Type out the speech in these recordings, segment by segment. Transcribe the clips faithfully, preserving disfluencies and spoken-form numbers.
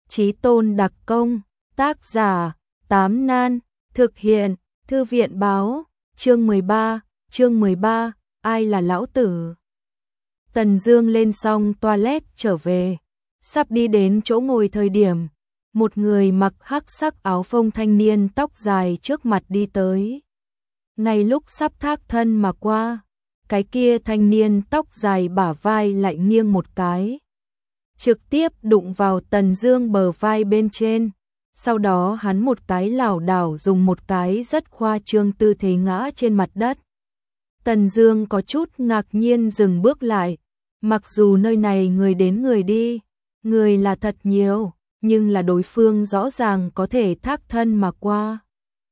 Chí Tôn đặc công, tác giả, Tám Nan, thực hiện, Thư viện báo, chương mười ba, chương mười ba, ai là lão tử? Tần Dương lên xong toilet trở về, sắp đi đến chỗ ngồi thời điểm, một người mặc hắc sắc áo phông thanh niên tóc dài trước mặt đi tới. Ngay lúc sắp thác thân mà qua, cái kia thanh niên tóc dài bả vai lại nghiêng một cái, trực tiếp đụng vào Tần Dương bờ vai bên trên. Sau đó hắn một cái lảo đảo dùng một cái rất khoa trương tư thế ngã trên mặt đất. Tần Dương có chút ngạc nhiên dừng bước lại, mặc dù nơi này người đến người đi, người là thật nhiều, nhưng là đối phương rõ ràng có thể thác thân mà qua.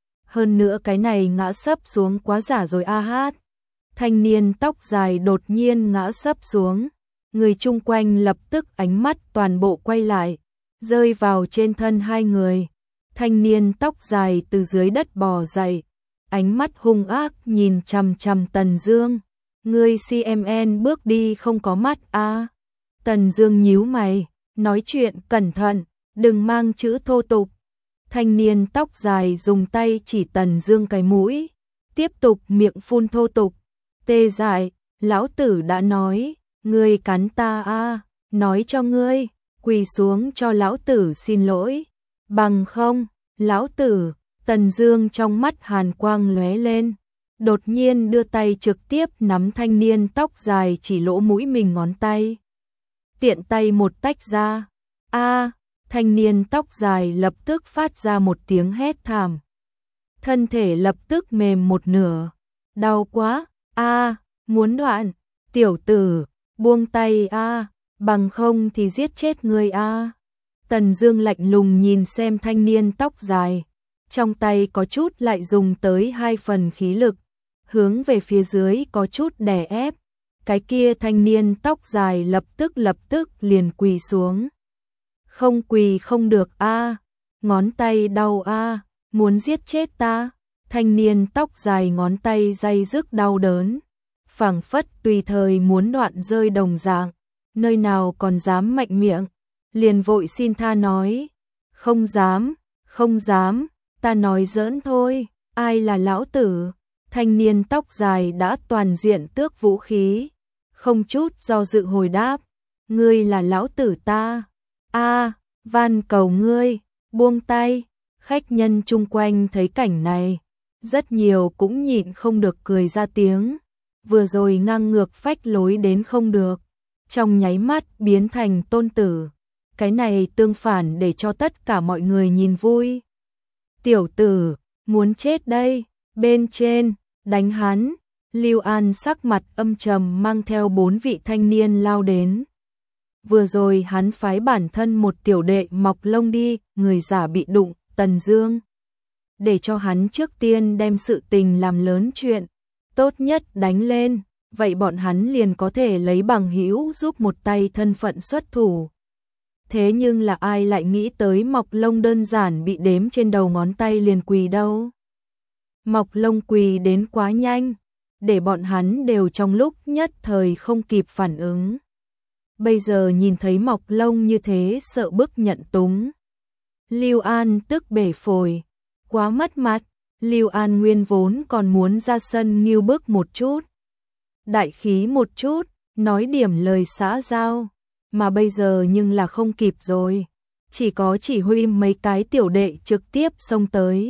Hơn nữa cái này ngã sấp xuống quá giả rồi a hát. Thanh niên tóc dài đột nhiên ngã sấp xuống, người chung quanh lập tức ánh mắt toàn bộ quay lại, rơi vào trên thân hai người. Thanh niên tóc dài từ dưới đất bò dậy, ánh mắt hung ác nhìn chằm chằm Tần Dương. Ngươi xê em en bước đi không có mắt a? À? Tần Dương nhíu mày, nói chuyện cẩn thận, đừng mang chữ thô tục. Thanh niên tóc dài dùng tay chỉ Tần Dương cái mũi, tiếp tục miệng phun thô tục. Tê dại, lão tử đã nói, ngươi cắn ta a, à? Nói cho ngươi, quỳ xuống cho lão tử xin lỗi, bằng không, lão tử. Tần Dương trong mắt hàn quang lóe lên, đột nhiên đưa tay trực tiếp nắm thanh niên tóc dài chỉ lỗ mũi mình ngón tay. Tiện tay một tách ra. A, thanh niên tóc dài lập tức phát ra một tiếng hét thảm. Thân thể lập tức mềm một nửa. Đau quá, a, muốn đoạn, tiểu tử, buông tay a, bằng không thì giết chết ngươi a. Tần Dương lạnh lùng nhìn xem thanh niên tóc dài, trong tay có chút lại dùng tới hai phần khí lực, hướng về phía dưới có chút đè ép. Cái kia thanh niên tóc dài lập tức lập tức liền quỳ xuống. Không quỳ không được a, ngón tay đau a, muốn giết chết ta. Thanh niên tóc dài ngón tay day dứt đau đớn, phảng phất tùy thời muốn đoạn rơi đồng dạng, nơi nào còn dám mạnh miệng, liền vội xin tha nói, không dám, không dám, ta nói giỡn thôi, ai là lão tử? Thanh niên tóc dài đã toàn diện tước vũ khí, không chút do dự hồi đáp, ngươi là lão tử ta. A, van cầu ngươi, buông tay. Khách nhân chung quanh thấy cảnh này, rất nhiều cũng nhịn không được cười ra tiếng, vừa rồi ngang ngược phách lối đến không được, trong nháy mắt biến thành tôn tử. Cái này tương phản để cho tất cả mọi người nhìn vui. Tiểu tử, muốn chết đây, bên trên, đánh hắn. Lưu An sắc mặt âm trầm mang theo bốn vị thanh niên lao đến. Vừa rồi hắn phái bản thân một tiểu đệ mọc lông đi, người giả bị đụng, Tần Dương. Để cho hắn trước tiên đem sự tình làm lớn chuyện, tốt nhất đánh lên, vậy bọn hắn liền có thể lấy bằng hữu giúp một tay thân phận xuất thủ. Thế nhưng là ai lại nghĩ tới mọc lông đơn giản bị đếm trên đầu ngón tay liền quỳ đâu. Mọc lông quỳ đến quá nhanh, để bọn hắn đều trong lúc nhất thời không kịp phản ứng. Bây giờ nhìn thấy mọc lông như thế sợ bức nhận túng. Lưu An tức bể phổi, quá mất mặt. Lưu An nguyên vốn còn muốn ra sân nghêu bức một chút, đại khí một chút, nói điểm lời xã giao. Mà bây giờ nhưng là không kịp rồi, chỉ có chỉ huy mấy cái tiểu đệ trực tiếp xông tới.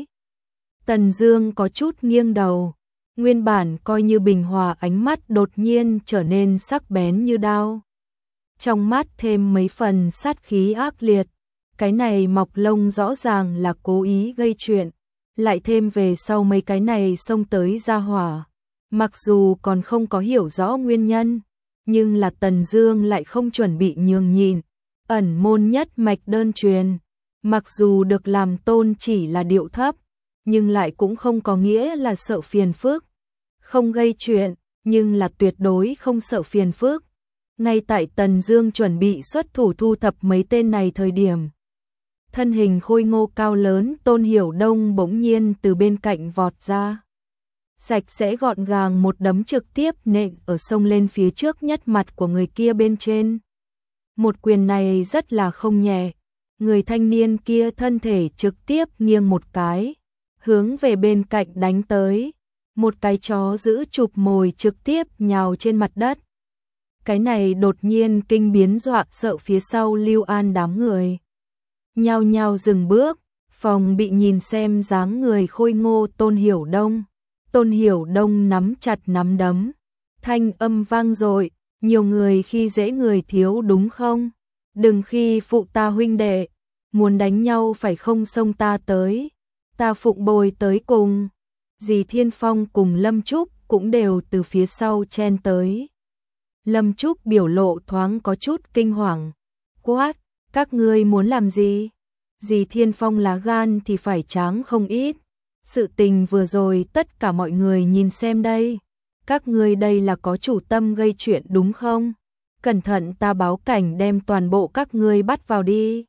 Tần Dương có chút nghiêng đầu, nguyên bản coi như bình hòa ánh mắt đột nhiên trở nên sắc bén như đao. Trong mắt thêm mấy phần sát khí ác liệt, cái này mọc lông rõ ràng là cố ý gây chuyện, lại thêm về sau mấy cái này xông tới ra hỏa. Mặc dù còn không có hiểu rõ nguyên nhân, nhưng là Tần Dương lại không chuẩn bị nhường nhịn, ẩn môn nhất mạch đơn truyền, mặc dù được làm tôn chỉ là điệu thấp, nhưng lại cũng không có nghĩa là sợ phiền phức, không gây chuyện, nhưng là tuyệt đối không sợ phiền phức. Ngay tại Tần Dương chuẩn bị xuất thủ thu thập mấy tên này thời điểm, thân hình khôi ngô cao lớn Tôn Hiểu Đông bỗng nhiên từ bên cạnh vọt ra. Sạch sẽ gọn gàng một đấm trực tiếp nện ở sông lên phía trước nhất mặt của người kia bên trên. Một quyền này rất là không nhẹ, Người thanh niên kia thân thể trực tiếp nghiêng một cái, hướng về bên cạnh đánh tới. Một cái chó giữ chụp mồi trực tiếp nhào trên mặt đất. Cái này đột nhiên kinh biến dọa sợ phía sau Lưu An đám người. Nhao nhao dừng bước, phòng bị nhìn xem dáng người khôi ngô Tôn Hiểu Đông. Tôn Hiểu Đông nắm chặt nắm đấm. Thanh âm vang dội, nhiều người khi dễ người thiếu đúng không? Đừng khi phụ ta huynh đệ, muốn đánh nhau phải không xông ta tới. Ta phụng bồi tới cùng. Dì Thiên Phong cùng Lâm Trúc cũng đều từ phía sau chen tới. Lâm Trúc biểu lộ thoáng có chút kinh hoàng. Quát, các ngươi muốn làm gì? Dì Thiên Phong lá gan thì phải tráng không ít. Sự tình vừa rồi tất cả mọi người nhìn xem đây. Các ngươi đây là có chủ tâm gây chuyện đúng không? Cẩn thận ta báo cảnh đem toàn bộ các ngươi bắt vào đi.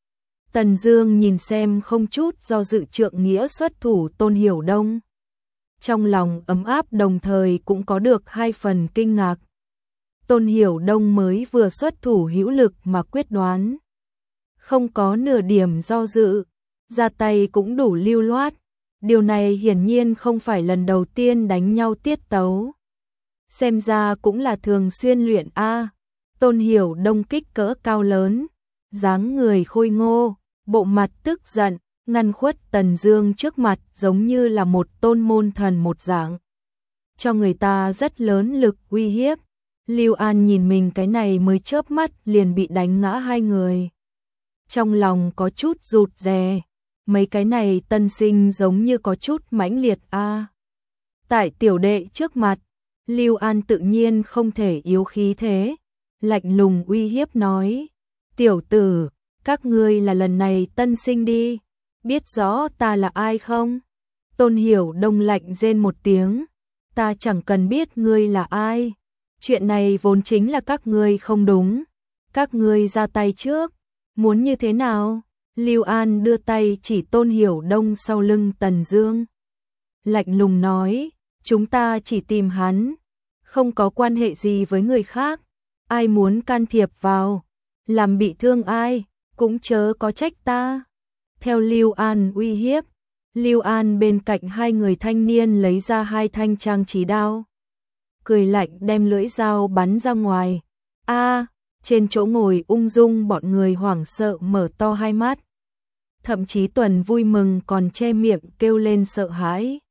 Tần Dương nhìn xem không chút do dự trượng nghĩa xuất thủ Tôn Hiểu Đông. Trong lòng ấm áp đồng thời cũng có được hai phần kinh ngạc. Tôn Hiểu Đông mới vừa xuất thủ hữu lực mà quyết đoán. Không có nửa điểm do dự, ra tay cũng đủ lưu loát. Điều này hiển nhiên không phải lần đầu tiên đánh nhau tiết tấu. Xem ra cũng là thường xuyên luyện a. Tôn Hiểu Đông kích cỡ cao lớn, dáng người khôi ngô, bộ mặt tức giận, ngăn khuất Tần Dương trước mặt giống như là một tôn môn thần một dạng. Cho người ta rất lớn lực uy hiếp. Lưu An nhìn mình cái này mới chớp mắt liền bị đánh ngã hai người. Trong lòng có chút rụt rè, mấy cái này tân sinh giống như có chút mãnh liệt a. Tại tiểu đệ trước mặt, Lưu An tự nhiên không thể yếu khí thế, lạnh lùng uy hiếp nói: "Tiểu tử, các ngươi là lần này tân sinh đi, biết rõ ta là ai không?" Tôn Hiểu Đông lạnh rên một tiếng: "Ta chẳng cần biết ngươi là ai, chuyện này vốn chính là các ngươi không đúng, các ngươi ra tay trước, muốn như thế nào?" Lưu An đưa tay chỉ Tôn Hiểu Đông sau lưng Tần Dương, lạnh lùng nói: "Chúng ta chỉ tìm hắn, không có quan hệ gì với người khác, ai muốn can thiệp vào, làm bị thương ai, cũng chớ có trách ta." Theo Lưu An uy hiếp, Lưu An bên cạnh hai người thanh niên lấy ra hai thanh trang trí đao, cười lạnh đem lưỡi dao bắn ra ngoài. A, trên chỗ ngồi ung dung bọn người hoảng sợ mở to hai mắt. Thậm chí Tuần vui mừng còn che miệng kêu lên sợ hãi.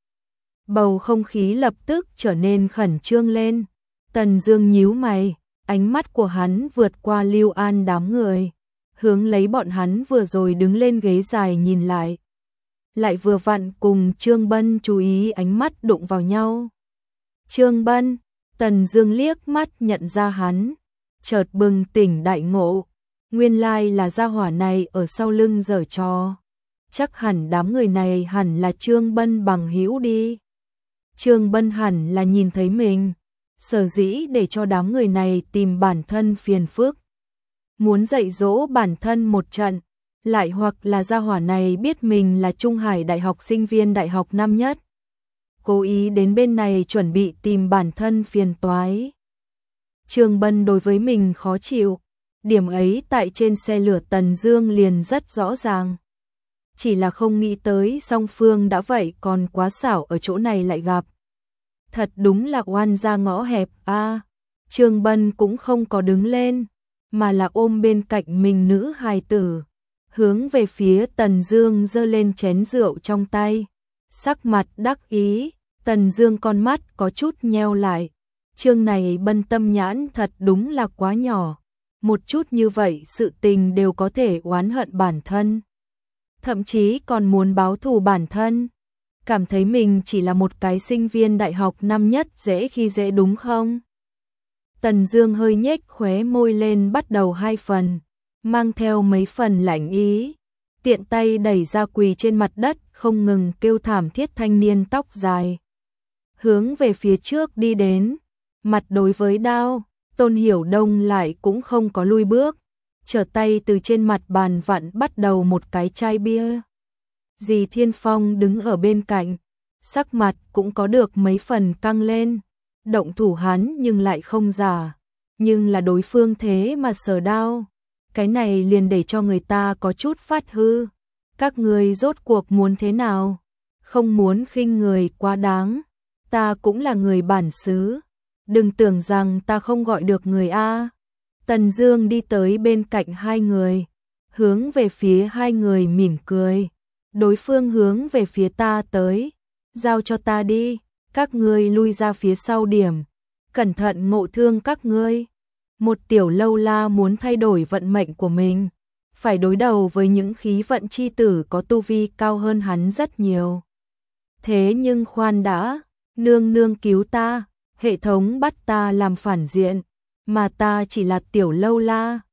Bầu không khí lập tức trở nên khẩn trương lên. Tần Dương nhíu mày, ánh mắt của hắn vượt qua Lưu An đám người, hướng lấy bọn hắn vừa rồi đứng lên ghế dài nhìn lại. Lại vừa vặn cùng Trương Bân chú ý ánh mắt đụng vào nhau. Trương Bân, Tần Dương liếc mắt nhận ra hắn, chợt bừng tỉnh đại ngộ, nguyên lai là gia hỏa này ở sau lưng giở trò. Chắc hẳn đám người này hẳn là Trương Bân bằng hữu đi. Trương Bân hẳn là nhìn thấy mình, sở dĩ để cho đám người này tìm bản thân phiền phức, muốn dạy dỗ bản thân một trận, lại hoặc là gia hỏa này biết mình là Trung Hải Đại học sinh viên đại học năm nhất, cố ý đến bên này chuẩn bị tìm bản thân phiền toái. Trương Bân đối với mình khó chịu, điểm ấy tại trên xe lửa Tần Dương liền rất rõ ràng. Chỉ là không nghĩ tới song phương đã vậy còn quá xảo ở chỗ này lại gặp. Thật đúng là oan ra ngõ hẹp a. À, Trương Bân cũng không có đứng lên, mà là ôm bên cạnh mình nữ hài tử, hướng về phía Tần Dương giơ lên chén rượu trong tay, sắc mặt đắc ý. Tần Dương con mắt có chút nheo lại. Trương này Bân tâm nhãn thật đúng là quá nhỏ, một chút như vậy sự tình đều có thể oán hận bản thân, thậm chí còn muốn báo thù bản thân, cảm thấy mình chỉ là một cái sinh viên đại học năm nhất dễ khi dễ đúng không? Tần Dương hơi nhếch khóe môi lên bắt đầu hai phần, mang theo mấy phần lạnh ý, tiện tay đẩy ra quỳ trên mặt đất không ngừng kêu thảm thiết thanh niên tóc dài, hướng về phía trước đi đến, mặt đối với đao. Tôn Hiểu Đông lại cũng không có lui bước, trở tay từ trên mặt bàn vặn bắt đầu một cái chai bia. Dì Thiên Phong đứng ở bên cạnh, sắc mặt cũng có được mấy phần căng lên, động thủ hắn nhưng lại không giả, nhưng là đối phương thế mà sờ đao, cái này liền để cho người ta có chút phát hư. Các ngươi rốt cuộc muốn thế nào? Không muốn khinh người quá đáng. Ta cũng là người bản xứ. Đừng tưởng rằng ta không gọi được người a. Tần Dương đi tới bên cạnh hai người, hướng về phía hai người mỉm cười. Đối phương hướng về phía ta tới, giao cho ta đi, các ngươi lui ra phía sau điểm, cẩn thận ngộ thương các ngươi. Một tiểu lâu la muốn thay đổi vận mệnh của mình, phải đối đầu với những khí vận chi tử có tu vi cao hơn hắn rất nhiều. Thế nhưng khoan đã, nương nương cứu ta, hệ thống bắt ta làm phản diện, mà ta chỉ là tiểu lâu la,